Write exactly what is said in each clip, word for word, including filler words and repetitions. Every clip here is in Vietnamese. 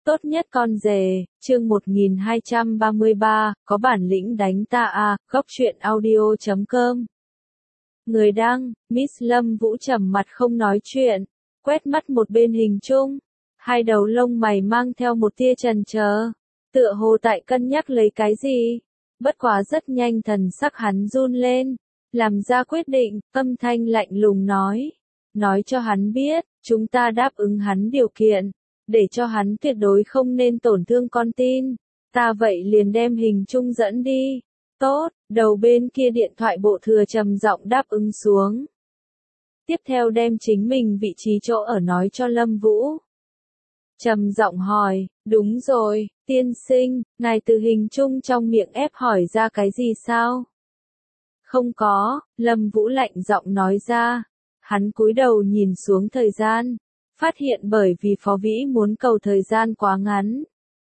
Tốt nhất con rể, chương một nghìn hai trăm ba mươi ba, có bản lĩnh đánh ta à, góc truyện audio chấm com. Người đăng, Miss Lâm Vũ trầm mặt không nói chuyện, quét mắt một bên hình chung, hai đầu lông mày mang theo một tia chần chờ, tựa hồ tại cân nhắc lấy cái gì. Bất quá rất nhanh thần sắc hắn run lên, làm ra quyết định, âm thanh lạnh lùng nói, nói cho hắn biết, chúng ta đáp ứng hắn điều kiện, để cho hắn tuyệt đối không nên tổn thương con tin. Ta vậy liền đem hình chung dẫn đi. Tốt, đầu bên kia điện thoại bộ thừa trầm giọng đáp ứng xuống. Tiếp theo đem chính mình vị trí chỗ ở nói cho Lâm Vũ. Trầm giọng hỏi, đúng rồi, tiên sinh, ngài từ hình chung trong miệng ép hỏi ra cái gì sao? Không có, Lâm Vũ lạnh giọng nói ra. Hắn cúi đầu nhìn xuống thời gian, phát hiện bởi vì Phó Vĩ muốn cầu thời gian quá ngắn.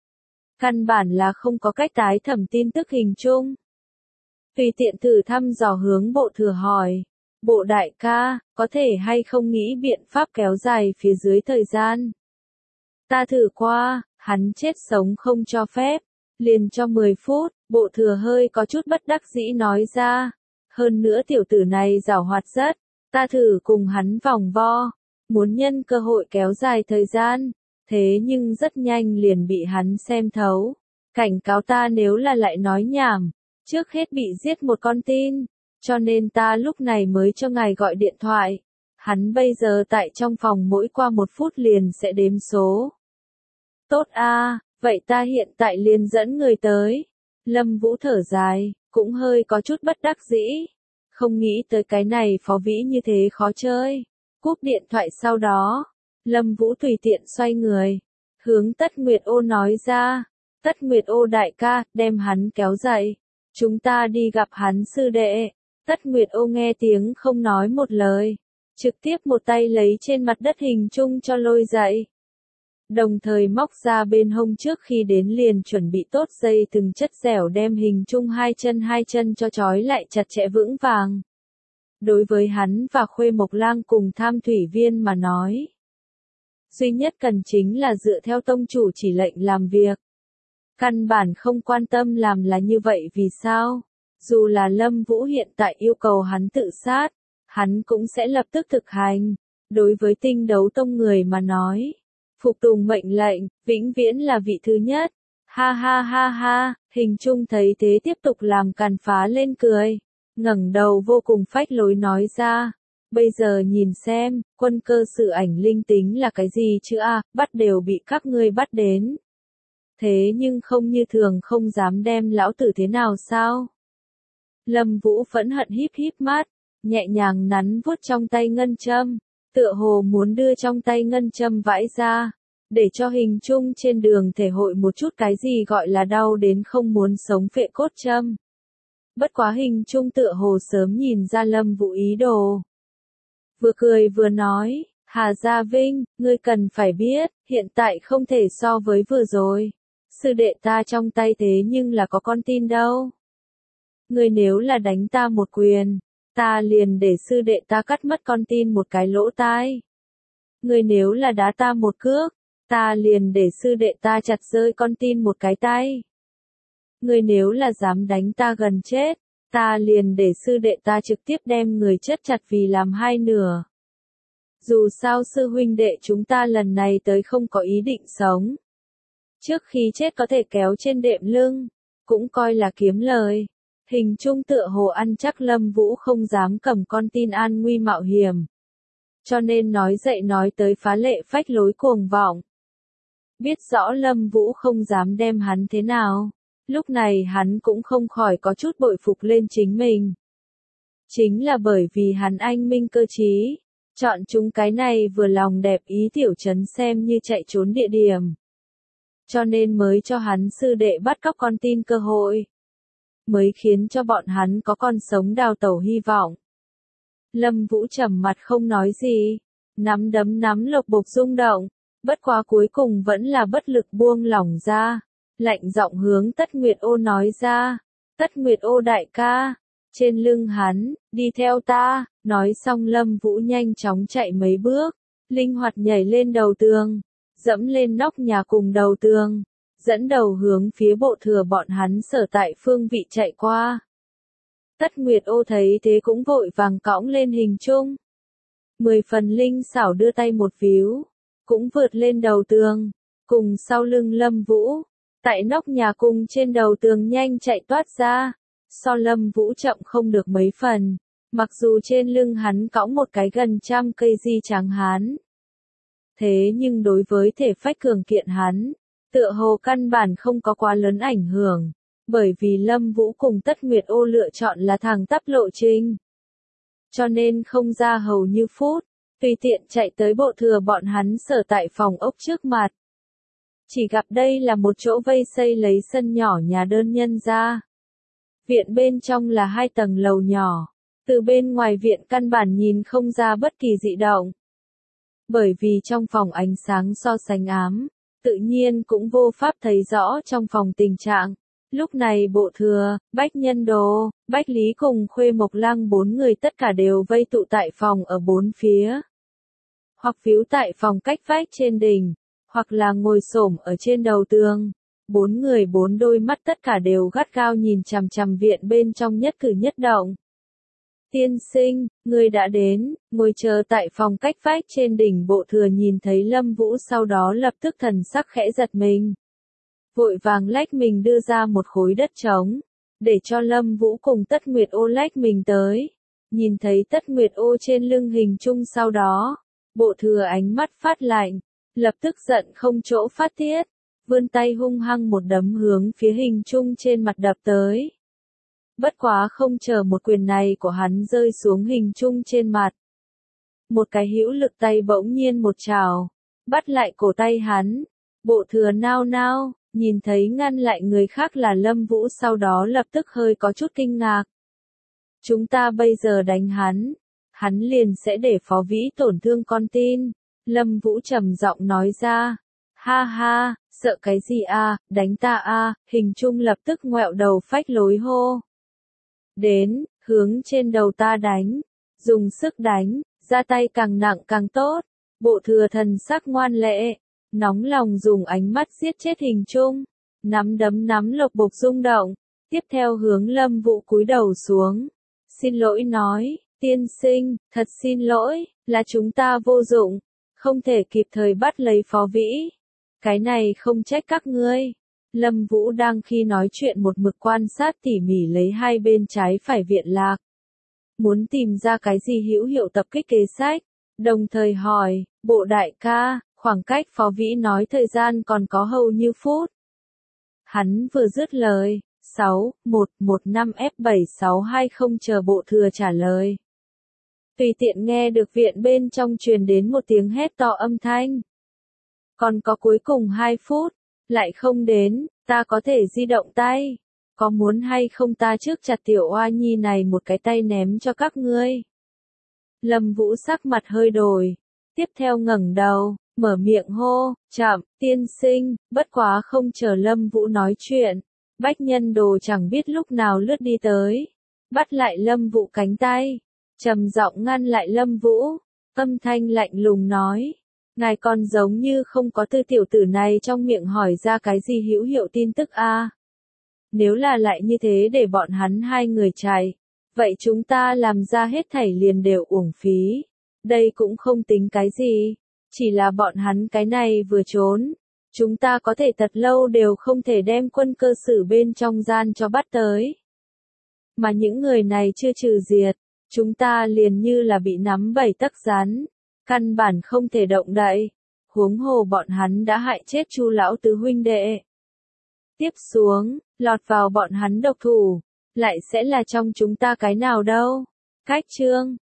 Căn bản là không có cách tái thẩm tin tức hình chung. Tùy tiện thử thăm dò hướng bộ thừa hỏi, bộ đại ca, có thể hay không nghĩ biện pháp kéo dài phía dưới thời gian? Ta thử qua, hắn chết sống không cho phép, liền cho mười phút, bộ thừa hơi có chút bất đắc dĩ nói ra. Hơn nữa tiểu tử này giảo hoạt rất, ta thử cùng hắn vòng vo, muốn nhân cơ hội kéo dài thời gian, thế nhưng rất nhanh liền bị hắn xem thấu. Cảnh cáo ta nếu là lại nói nhảm, trước hết bị giết một con tin, cho nên ta lúc này mới cho ngài gọi điện thoại. Hắn bây giờ tại trong phòng mỗi qua một phút liền sẽ đếm số. Tốt a, vậy ta hiện tại liền dẫn người tới. Lâm Vũ thở dài, cũng hơi có chút bất đắc dĩ. Không nghĩ tới cái này Phó Vĩ như thế khó chơi. Cúp điện thoại sau đó, Lâm Vũ tùy tiện xoay người, hướng Tất Nguyệt Ô nói ra, Tất Nguyệt Ô đại ca, đem hắn kéo dậy, chúng ta đi gặp hắn sư đệ. Tất Nguyệt Ô nghe tiếng không nói một lời, trực tiếp một tay lấy trên mặt đất hình chung cho lôi dậy. Đồng thời móc ra bên hông trước khi đến liền chuẩn bị tốt dây từng chất dẻo đem hình chung hai chân hai chân cho trói lại chặt chẽ vững vàng. Đối với hắn và Khuê Mộc Lang cùng Tham Thủy Viên mà nói, duy nhất cần chính là dựa theo tông chủ chỉ lệnh làm việc. Căn bản không quan tâm làm là như vậy vì sao? Dù là Lâm Vũ hiện tại yêu cầu hắn tự sát, hắn cũng sẽ lập tức thực hành. Đối với Tinh Đấu Tông người mà nói, phục tùng mệnh lệnh, vĩnh viễn là vị thứ nhất. Ha ha ha ha, hình chung thấy thế tiếp tục làm càn phá lên cười. Ngẩng đầu vô cùng phách lối nói ra, bây giờ nhìn xem, quân cơ sự ảnh linh tính là cái gì chứ a, à, bắt đều bị các ngươi bắt đến. Thế nhưng không như thường không dám đem lão tử thế nào sao? Lâm Vũ phẫn hận híp híp mắt, nhẹ nhàng nắn vuốt trong tay ngân châm, tựa hồ muốn đưa trong tay ngân châm vãi ra, để cho hình chung trên đường thể hội một chút cái gì gọi là đau đến không muốn sống phệ cốt châm. Bất quá hình chung tựa hồ sớm nhìn ra Lâm Vũ ý đồ. Vừa cười vừa nói, Hà Gia Vinh, ngươi cần phải biết, hiện tại không thể so với vừa rồi. Sư đệ ta trong tay thế nhưng là có con tin đâu. Ngươi nếu là đánh ta một quyền, ta liền để sư đệ ta cắt mất con tin một cái lỗ tai. Ngươi nếu là đá ta một cước, ta liền để sư đệ ta chặt rơi con tin một cái tay. Ngươi nếu là dám đánh ta gần chết, ta liền để sư đệ ta trực tiếp đem người chất chặt vì làm hai nửa. Dù sao sư huynh đệ chúng ta lần này tới không có ý định sống. Trước khi chết có thể kéo trên đệm lưng, cũng coi là kiếm lời. Hình chung tựa hồ ăn chắc Lâm Vũ không dám cầm con tin an nguy mạo hiểm. Cho nên nói dậy nói tới phá lệ phách lối cuồng vọng. Biết rõ Lâm Vũ không dám đem hắn thế nào. Lúc này hắn cũng không khỏi có chút bội phục lên chính mình. Chính là bởi vì hắn anh minh cơ trí, chọn chúng cái này vừa lòng đẹp ý tiểu trấn xem như chạy trốn địa điểm. Cho nên mới cho hắn sư đệ bắt cóc con tin cơ hội. Mới khiến cho bọn hắn có con sống đào tẩu hy vọng. Lâm Vũ trầm mặt không nói gì, nắm đấm nắm lộc bộc rung động, bất quá cuối cùng vẫn là bất lực buông lỏng ra. Lạnh giọng hướng Tất Nguyệt Ô nói ra, Tất Nguyệt Ô đại ca, trên lưng hắn, đi theo ta, nói xong Lâm Vũ nhanh chóng chạy mấy bước, linh hoạt nhảy lên đầu tường, dẫm lên nóc nhà cùng đầu tường, dẫn đầu hướng phía bộ thừa bọn hắn sở tại phương vị chạy qua. Tất Nguyệt Ô thấy thế cũng vội vàng cõng lên hình chung. Mười phần linh xảo đưa tay một víu, cũng vượt lên đầu tường, cùng sau lưng Lâm Vũ, tại nóc nhà cùng trên đầu tường nhanh chạy toát ra, so Lâm Vũ chậm không được mấy phần, mặc dù trên lưng hắn cõng một cái gần trăm cây di tráng hán. Thế nhưng đối với thể phách cường kiện hắn, tựa hồ căn bản không có quá lớn ảnh hưởng, bởi vì Lâm Vũ cùng Tất Nguyệt Ô lựa chọn là thẳng tắp lộ trình. Cho nên không ra hầu như phút, tùy tiện chạy tới bộ thừa bọn hắn sở tại phòng ốc trước mặt. Chỉ gặp đây là một chỗ vây xây lấy sân nhỏ nhà đơn nhân ra. Viện bên trong là hai tầng lầu nhỏ, từ bên ngoài viện căn bản nhìn không ra bất kỳ dị động. Bởi vì trong phòng ánh sáng so sánh ám, tự nhiên cũng vô pháp thấy rõ trong phòng tình trạng. Lúc này bộ thừa, Bách Nhân Đồ, Bách Lý cùng Khuê Mộc Lăng bốn người tất cả đều vây tụ tại phòng ở bốn phía. Hoặc phiếu tại phòng cách vách trên đỉnh, hoặc là ngồi xổm ở trên đầu tường. Bốn người bốn đôi mắt tất cả đều gắt gao nhìn chằm chằm viện bên trong nhất cử nhất động. Tiên sinh, người đã đến, ngồi chờ tại phòng cách vách trên đỉnh bộ thừa nhìn thấy Lâm Vũ sau đó lập tức thần sắc khẽ giật mình. Vội vàng lách mình đưa ra một khối đất trống, để cho Lâm Vũ cùng Tất Nguyệt Ô lách mình tới. Nhìn thấy Tất Nguyệt Ô trên lưng hình chung sau đó, bộ thừa ánh mắt phát lạnh, lập tức giận không chỗ phát tiết, vươn tay hung hăng một đấm hướng phía hình chung trên mặt đập tới. Bất quá không chờ một quyền này của hắn rơi xuống hình chung trên mặt. Một cái hữu lực tay bỗng nhiên một trào, bắt lại cổ tay hắn, bộ thừa nao nao, nhìn thấy ngăn lại người khác là Lâm Vũ sau đó lập tức hơi có chút kinh ngạc. Chúng ta bây giờ đánh hắn, hắn liền sẽ để Phó Vĩ tổn thương con tin. Lâm Vũ trầm giọng nói ra. Ha ha, sợ cái gì a, đánh ta a, hình chung lập tức ngoẹo đầu phách lối hô. Đến, hướng trên đầu ta đánh, dùng sức đánh, ra tay càng nặng càng tốt. Bộ thừa thần sắc ngoan lệ, nóng lòng dùng ánh mắt giết chết hình chung, nắm đấm nắm lộc bộc rung động, tiếp theo hướng Lâm Vũ cúi đầu xuống. Xin lỗi nói, tiên sinh, thật xin lỗi, là chúng ta vô dụng, không thể kịp thời bắt lấy Phó Vĩ. Cái này không trách các ngươi. Lâm Vũ đang khi nói chuyện một mực quan sát tỉ mỉ lấy hai bên trái phải viện lạc. Muốn tìm ra cái gì hữu hiệu tập kích kế sách, đồng thời hỏi, bộ đại ca, khoảng cách Phó Vĩ nói thời gian còn có hầu như phút. Hắn vừa dứt lời, sáu, một, một năm F bảy sáu hai không chờ bộ thừa trả lời. Tùy tiện nghe được viện bên trong truyền đến một tiếng hét to âm thanh. Còn có cuối cùng hai phút, lại không đến, ta có thể di động tay. Có muốn hay không ta trước chặt tiểu oa nhi này một cái tay ném cho các ngươi. Lâm Vũ sắc mặt hơi đổi, tiếp theo ngẩng đầu, mở miệng hô, chậm, tiên sinh, bất quá không chờ Lâm Vũ nói chuyện. Bách Nhân Đồ chẳng biết lúc nào lướt đi tới, bắt lại Lâm Vũ cánh tay, trầm giọng ngăn lại Lâm Vũ, âm thanh lạnh lùng nói. Ngài còn giống như không có tư tiểu tử này trong miệng hỏi ra cái gì hữu hiệu tin tức a. Nếu là lại như thế để bọn hắn hai người chạy, vậy chúng ta làm ra hết thảy liền đều uổng phí. Đây cũng không tính cái gì, chỉ là bọn hắn cái này vừa trốn. Chúng ta có thể thật lâu đều không thể đem quân cơ sử bên trong gian cho bắt tới. Mà những người này chưa trừ diệt, chúng ta liền như là bị nắm bảy tấc rắn. Căn bản không thể động đậy, huống hồ bọn hắn đã hại chết Chu lão tứ huynh đệ. Tiếp xuống, lọt vào bọn hắn độc thủ, lại sẽ là trong chúng ta cái nào đâu. Cách chương